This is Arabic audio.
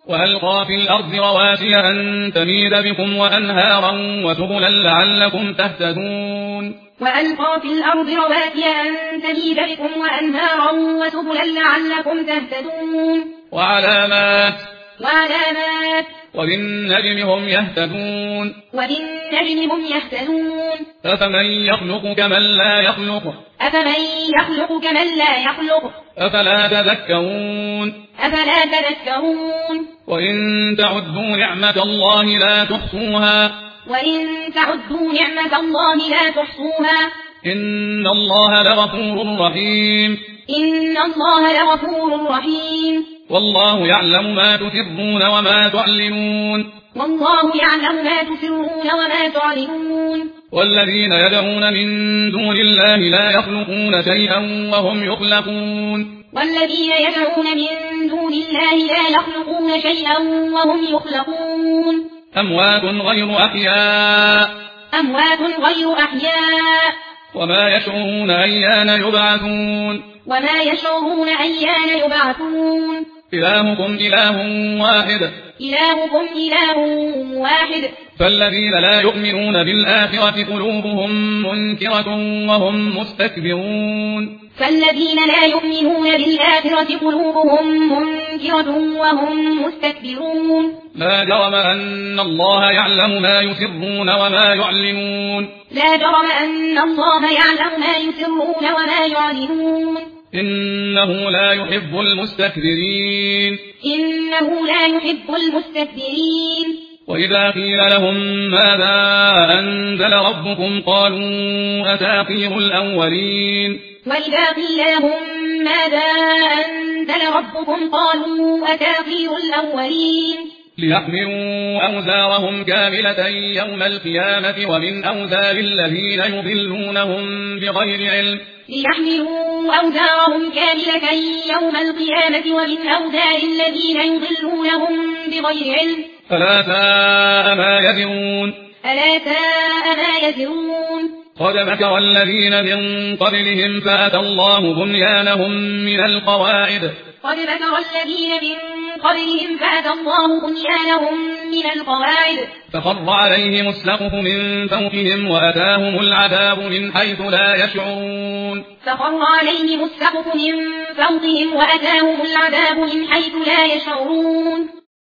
وألقى في الأرض رواسي أن تميد بكم وأنهارا وسبلا لعلكم تهتدون وألقى في الأرض رواسي أن تميد بكم وأنهارا وسبلا لعلكم تهتدون وعلامات وبالنجم هم يهتدون أفمن يخلق كمن لا يخلق أفلا تذكرون وإن تعدوا نعمة الله لا تحصوها إن الله لغفور رحيم والله يعلم ما تسرون وما تعلنون والذين يدعون من دون الله لا يخلقون شيئا وهم يخلقون أموات غير أحياء وما يشعرون أيان يبعثون إلهكم إله واحد فالذين لا يؤمنون بالآخرة قلوبهم منكرة وهم مستكبرون لا جرم أن الله يعلم ما يسرون وما يعلنون إنه لا يحب المستكبرين وإذا قيل لهم ماذا أنزل ربكم قالوا أساطير الأولين ليحملوا أوزارهم كاملة يوم القيامة ومن أوزار الذين يضلونهم بغير علم ألا ساء ما يزرون قد مكر الذين من قبلهم فأتى الله بنيانهم من القواعد فخر عليهم السقف من فوقهم وأتاهم العذاب من حيث لا يشعرون